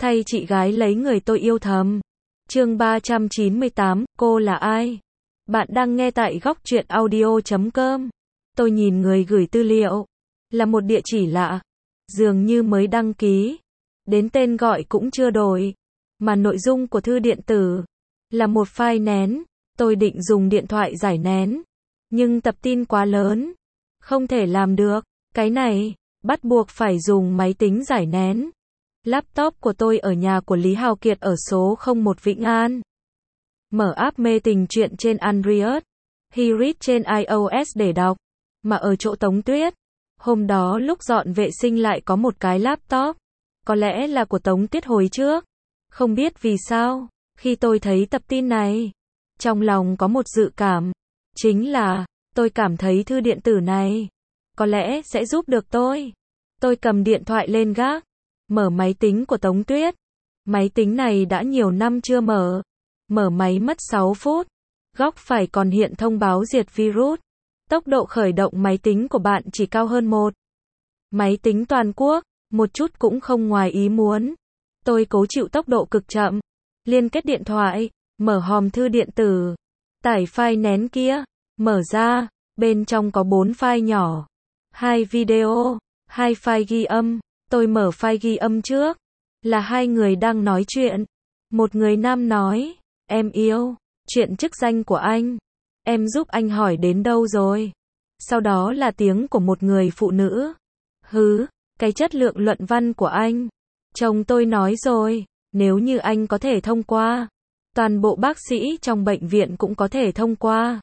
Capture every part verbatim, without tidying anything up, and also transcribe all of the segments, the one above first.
thay chị gái lấy người tôi yêu thầm. Chương ba trăm chín mươi tám, cô là ai? Bạn đang nghe tại góc truyện audio chấm com. Tôi nhìn người gửi tư liệu, là một địa chỉ lạ, dường như mới đăng ký, đến tên gọi cũng chưa đổi, mà nội dung của thư điện tử là một file nén. Tôi định dùng điện thoại giải nén, nhưng tập tin quá lớn, không thể làm được. Cái này, bắt buộc phải dùng máy tính giải nén. Laptop của tôi ở nhà của Lý Hào Kiệt ở số không một Vĩnh An. Mở app mê tình truyện trên Android, Hirit trên iOS để đọc. Mà ở chỗ Tống Tuyết, hôm đó lúc dọn vệ sinh lại có một cái laptop. Có lẽ là của Tống Tuyết hồi trước. Không biết vì sao, khi tôi thấy tập tin này, trong lòng có một dự cảm. Chính là, tôi cảm thấy thư điện tử này có lẽ sẽ giúp được tôi. Tôi cầm điện thoại lên gác, mở máy tính của Tống Tuyết. Máy tính này đã nhiều năm chưa mở. Mở máy mất sáu phút. Góc phải còn hiện thông báo diệt virus. Tốc độ khởi động máy tính của bạn chỉ cao hơn một. Máy tính toàn quốc, một chút cũng không ngoài ý muốn. Tôi cố chịu tốc độ cực chậm. Liên kết điện thoại, mở hòm thư điện tử. Tải file nén kia, mở ra, bên trong có bốn file nhỏ. Hai video, hai file ghi âm. Tôi mở file ghi âm trước. Là hai người đang nói chuyện. Một người nam nói, em yêu, chuyện chức danh của anh. Em giúp anh hỏi đến đâu rồi? Sau đó là tiếng của một người phụ nữ. Hứ, cái chất lượng luận văn của anh. Chồng tôi nói rồi, nếu như anh có thể thông qua, toàn bộ bác sĩ trong bệnh viện cũng có thể thông qua.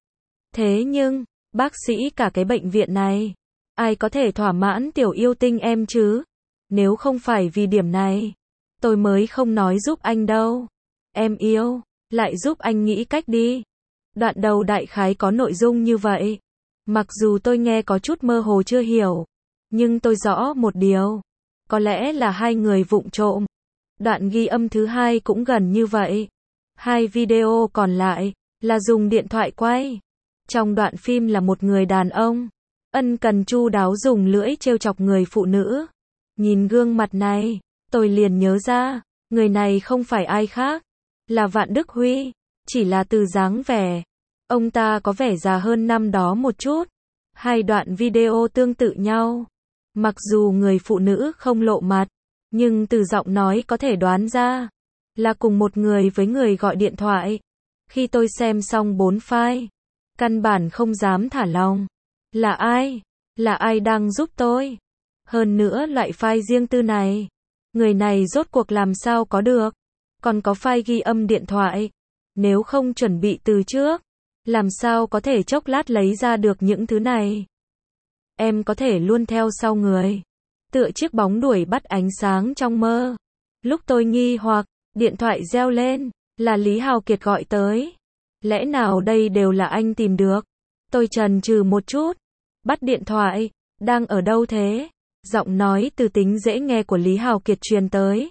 Thế nhưng, bác sĩ cả cái bệnh viện này, ai có thể thỏa mãn tiểu yêu tinh em chứ? Nếu không phải vì điểm này, tôi mới không nói giúp anh đâu. Em yêu, lại giúp anh nghĩ cách đi. Đoạn đầu đại khái có nội dung như vậy. Mặc dù tôi nghe có chút mơ hồ chưa hiểu, nhưng tôi rõ một điều. Có lẽ là hai người vụng trộm. Đoạn ghi âm thứ hai cũng gần như vậy. Hai video còn lại là dùng điện thoại quay. Trong đoạn phim là một người đàn ông ân cần chu đáo dùng lưỡi trêu chọc người phụ nữ. Nhìn gương mặt này, tôi liền nhớ ra, người này không phải ai khác, là Vạn Đức Huy. Chỉ là từ dáng vẻ, ông ta có vẻ già hơn năm đó một chút. Hai đoạn video tương tự nhau. Mặc dù người phụ nữ không lộ mặt, nhưng từ giọng nói có thể đoán ra là cùng một người với người gọi điện thoại. Khi tôi xem xong bốn file, căn bản không dám thả lòng. Là ai? Là ai đang giúp tôi? Hơn nữa loại file riêng tư này, người này rốt cuộc làm sao có được? Còn có file ghi âm điện thoại. Nếu không chuẩn bị từ trước, làm sao có thể chốc lát lấy ra được những thứ này? Em có thể luôn theo sau người, tựa chiếc bóng đuổi bắt ánh sáng trong mơ. Lúc tôi nghi hoặc, điện thoại reo lên, là Lý Hào Kiệt gọi tới. Lẽ nào đây đều là anh tìm được? Tôi chần chừ một chút, bắt điện thoại, đang ở đâu thế? Giọng nói từ tính dễ nghe của Lý Hào Kiệt truyền tới.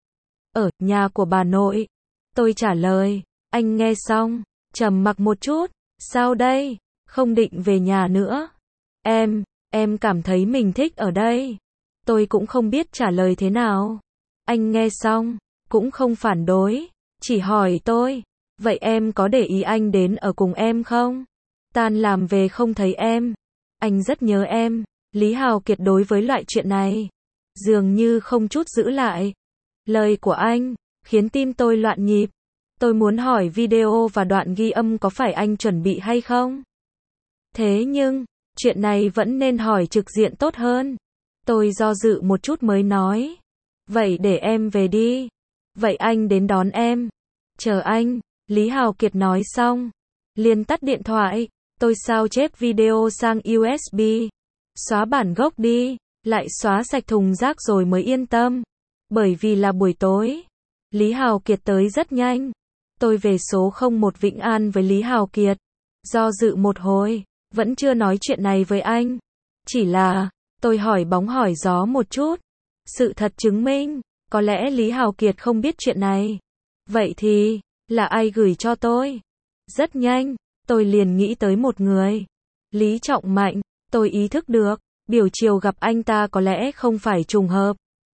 Ở nhà của bà nội. Tôi trả lời. Anh nghe xong, trầm mặc một chút. Sao đây? Không định về nhà nữa. Em, em cảm thấy mình thích ở đây. Tôi cũng không biết trả lời thế nào. Anh nghe xong, cũng không phản đối, chỉ hỏi tôi, vậy em có để ý anh đến ở cùng em không? Tan làm về không thấy em. Anh rất nhớ em. Lý Hào Kiệt đối với loại chuyện này, dường như không chút giữ lại. Lời của anh khiến tim tôi loạn nhịp. Tôi muốn hỏi video và đoạn ghi âm có phải anh chuẩn bị hay không? Thế nhưng, chuyện này vẫn nên hỏi trực diện tốt hơn. Tôi do dự một chút mới nói. Vậy để em về đi. Vậy anh đến đón em. Chờ anh. Lý Hào Kiệt nói xong, liền tắt điện thoại. Tôi sao chép video sang u ét bê. Xóa bản gốc đi. Lại xóa sạch thùng rác rồi mới yên tâm. Bởi vì là buổi tối. Lý Hào Kiệt tới rất nhanh. Tôi về số không một Vĩnh An với Lý Hào Kiệt. Do dự một hồi, vẫn chưa nói chuyện này với anh. Chỉ là, tôi hỏi bóng hỏi gió một chút. Sự thật chứng minh, có lẽ Lý Hào Kiệt không biết chuyện này. Vậy thì, là ai gửi cho tôi? Rất nhanh, tôi liền nghĩ tới một người. Lý Trọng Mạnh. Tôi ý thức được, buổi chiều gặp anh ta có lẽ không phải trùng hợp.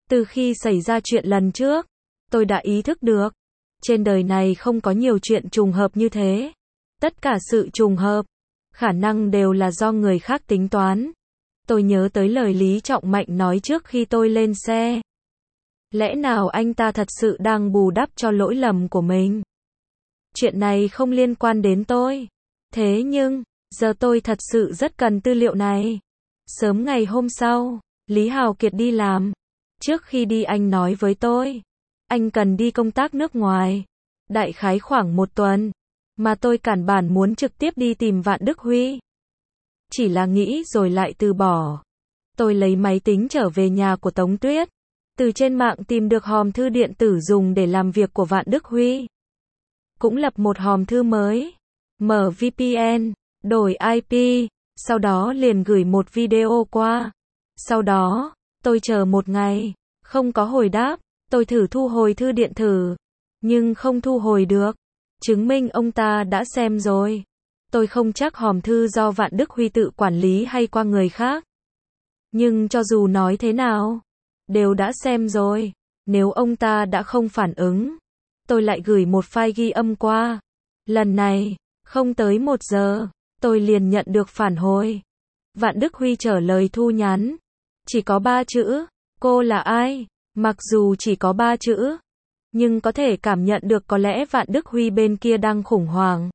Từ khi xảy ra chuyện lần trước, tôi đã ý thức được, trên đời này không có nhiều chuyện trùng hợp như thế. Tất cả sự trùng hợp, khả năng đều là do người khác tính toán. Tôi nhớ tới lời Lý Trọng Mạnh nói trước khi tôi lên xe. Lẽ nào anh ta thật sự đang bù đắp cho lỗi lầm của mình? Chuyện này không liên quan đến tôi. Thế nhưng, giờ tôi thật sự rất cần tư liệu này. Sớm ngày hôm sau, Lý Hào Kiệt đi làm. Trước khi đi anh nói với tôi, anh cần đi công tác nước ngoài. Đại khái khoảng một tuần. Mà tôi cản bản muốn trực tiếp đi tìm Vạn Đức Huy. Chỉ là nghĩ rồi lại từ bỏ. Tôi lấy máy tính trở về nhà của Tống Tuyết. Từ trên mạng tìm được hòm thư điện tử dùng để làm việc của Vạn Đức Huy. Cũng lập một hòm thư mới. Mở vê pê en, đổi i pê, sau đó liền gửi một video qua. Sau đó, tôi chờ một ngày, không có hồi đáp. Tôi thử thu hồi thư điện tử, nhưng không thu hồi được. Chứng minh ông ta đã xem rồi. Tôi không chắc hòm thư do Vạn Đức Huy tự quản lý hay qua người khác. Nhưng cho dù nói thế nào, đều đã xem rồi. Nếu ông ta đã không phản ứng, tôi lại gửi một file ghi âm qua. Lần này, không tới một giờ, tôi liền nhận được phản hồi. Vạn Đức Huy trả lời thu nhắn. Chỉ có ba chữ, cô là ai? Mặc dù chỉ có ba chữ, nhưng có thể cảm nhận được có lẽ Vạn Đức Huy bên kia đang khủng hoảng.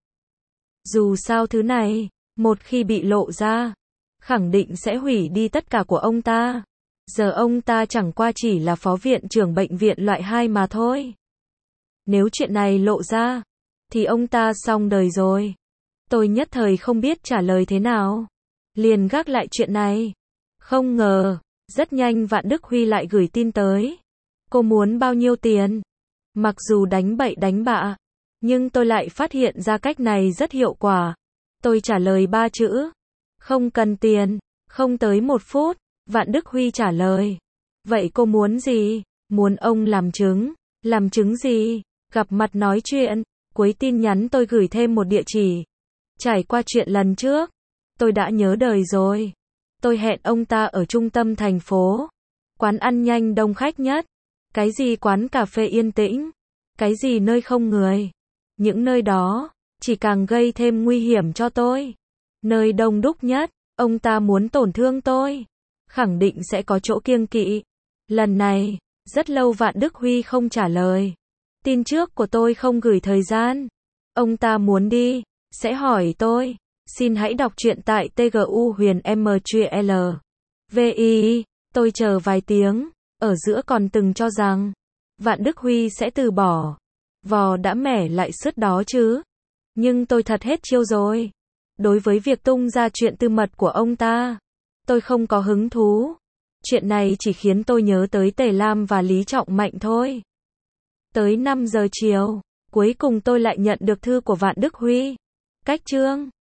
Dù sao thứ này, một khi bị lộ ra, khẳng định sẽ hủy đi tất cả của ông ta. Giờ ông ta chẳng qua chỉ là phó viện trưởng bệnh viện loại hai mà thôi. Nếu chuyện này lộ ra, thì ông ta xong đời rồi. Tôi nhất thời không biết trả lời thế nào. Liền gác lại chuyện này. Không ngờ, rất nhanh Vạn Đức Huy lại gửi tin tới. Cô muốn bao nhiêu tiền? Mặc dù đánh bậy đánh bạ, nhưng tôi lại phát hiện ra cách này rất hiệu quả. Tôi trả lời ba chữ. Không cần tiền. Không tới một phút, Vạn Đức Huy trả lời. Vậy cô muốn gì? Muốn ông làm chứng. Làm chứng gì? Gặp mặt nói chuyện. Cuối tin nhắn tôi gửi thêm một địa chỉ. Trải qua chuyện lần trước, tôi đã nhớ đời rồi. Tôi hẹn ông ta ở trung tâm thành phố. Quán ăn nhanh đông khách nhất. Cái gì quán cà phê yên tĩnh. Cái gì nơi không người. Những nơi đó, chỉ càng gây thêm nguy hiểm cho tôi. Nơi đông đúc nhất, ông ta muốn tổn thương tôi. Khẳng định sẽ có chỗ kiêng kỵ. Lần này, rất lâu Vạn Đức Huy không trả lời. Tin trước của tôi không gửi thời gian. Ông ta muốn đi, sẽ hỏi tôi. Xin hãy đọc truyện tại tgu huyền mql. Vi, tôi chờ vài tiếng, ở giữa còn từng cho rằng Vạn Đức Huy sẽ từ bỏ. Vò đã mẻ lại sứt đó chứ. Nhưng tôi thật hết chiêu rồi. Đối với việc tung ra chuyện tư mật của ông ta, tôi không có hứng thú. Chuyện này chỉ khiến tôi nhớ tới Tề Lam và Lý Trọng Mạnh thôi. Tới năm giờ chiều, cuối cùng tôi lại nhận được thư của Vạn Đức Huy. Cách chương